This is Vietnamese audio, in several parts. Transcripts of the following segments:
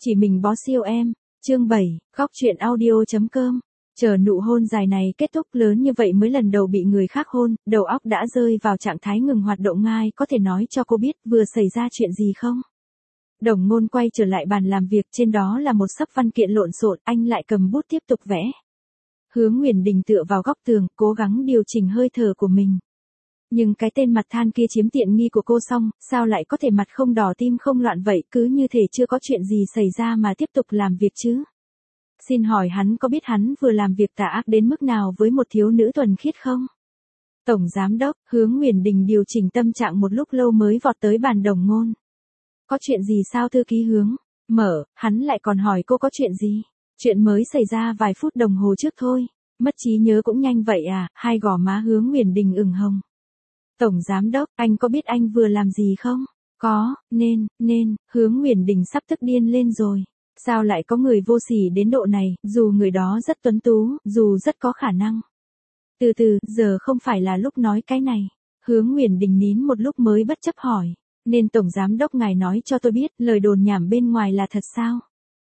Chỉ mình bó siêu em. Chương 7, góc truyện audio.com. Chờ nụ hôn dài này kết thúc lớn như vậy mới lần đầu bị người khác hôn, đầu óc đã rơi vào trạng thái ngừng hoạt động ngay, có thể nói cho cô biết vừa xảy ra chuyện gì không? Đồng Ngôn quay trở lại bàn làm việc, trên đó là một xấp văn kiện lộn xộn, anh lại cầm bút tiếp tục vẽ. Hứa Nguyễn Đình tựa vào góc tường, cố gắng điều chỉnh hơi thở của mình. Nhưng cái tên mặt than kia chiếm tiện nghi của cô xong, sao lại có thể mặt không đỏ tim không loạn vậy, cứ như thể chưa có chuyện gì xảy ra mà tiếp tục làm việc chứ? Xin hỏi hắn có biết hắn vừa làm việc tà ác đến mức nào với một thiếu nữ thuần khiết không? Tổng Giám đốc, Hứa Nguyễn Đình điều chỉnh tâm trạng một lúc lâu mới vọt tới bàn Đồng Ngôn. Có chuyện gì sao thư ký Hướng? Hắn lại còn hỏi cô có chuyện gì? Chuyện mới xảy ra vài phút đồng hồ trước thôi. Mất trí nhớ cũng nhanh vậy à? Hai gò má Hứa Nguyễn Đình ửng hồng. Tổng Giám đốc, anh có biết anh vừa làm gì không? Có, Hứa Nguyễn Đình sắp tức điên lên rồi. Sao lại có người vô sỉ đến độ này, dù người đó rất tuấn tú, dù rất có khả năng. Từ từ, giờ không phải là lúc nói cái này. Hứa Nguyễn Đình nín một lúc mới bất chấp hỏi. Nên Tổng Giám đốc ngài nói cho tôi biết, lời đồn nhảm bên ngoài là thật sao?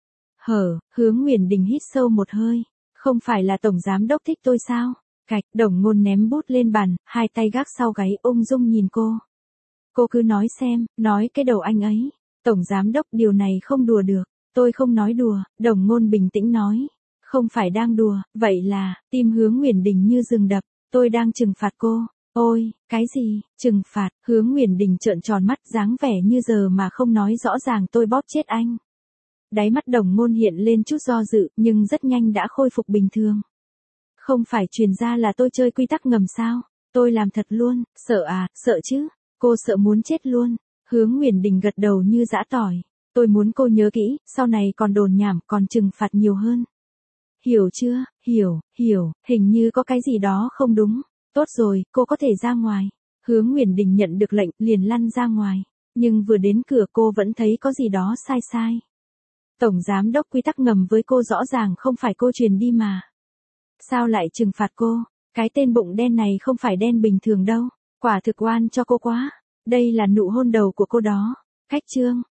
Hứa Nguyễn Đình hít sâu một hơi. Không phải là Tổng Giám đốc thích tôi sao? Cạch, Đồng Ngôn ném bút lên bàn, hai tay gác sau gáy ung dung nhìn cô. Cô cứ nói xem, nói cái đầu anh ấy. Tổng Giám đốc, điều này không đùa được. Tôi không nói đùa, Đồng Ngôn bình tĩnh nói. Không phải đang đùa, vậy là, tim Hứa Nguyễn Đình như dừng đập, tôi đang trừng phạt cô. Ôi, cái gì, trừng phạt? Hứa Nguyễn Đình trợn tròn mắt, dáng vẻ như giờ mà không nói rõ ràng tôi bóp chết anh. Đáy mắt Đồng Ngôn hiện lên chút do dự, nhưng rất nhanh đã khôi phục bình thường. Không phải truyền ra là tôi chơi quy tắc ngầm sao? Tôi làm thật luôn, sợ à, sợ chứ? Cô sợ muốn chết luôn. Hứa Nguyễn Đình gật đầu như giã tỏi. Tôi muốn cô nhớ kỹ, sau này còn đồn nhảm, còn trừng phạt nhiều hơn. Hiểu chưa? Hiểu, hình như có cái gì đó không đúng. Tốt rồi, cô có thể ra ngoài. Hứa Nguyễn Đình nhận được lệnh, liền lăn ra ngoài. Nhưng vừa đến cửa cô vẫn thấy có gì đó sai. Tổng Giám đốc, quy tắc ngầm với cô rõ ràng không phải cô truyền đi mà. Sao lại trừng phạt cô? Cái tên bụng đen này không phải đen bình thường đâu. Quả thực oan cho cô quá. Đây là nụ hôn đầu của cô đó. Cách chương.